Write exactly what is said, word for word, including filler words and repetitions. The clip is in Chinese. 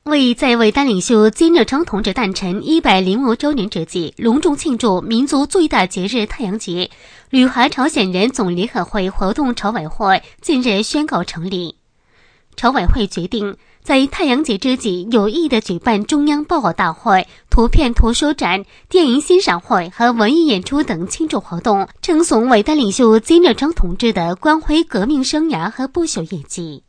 为在伟大领袖金日成同志诞辰一百零五周年之际，隆重庆祝民族最大节日太阳节，旅韩朝鲜人总联合会活动筹委会近日宣告成立。筹委会决定在太阳节之际有意地举办中央报告大会、图片图书展、电影欣赏会和文艺演出等庆祝活动，称颂伟大领袖金日成同志的光辉革命生涯和不朽业绩。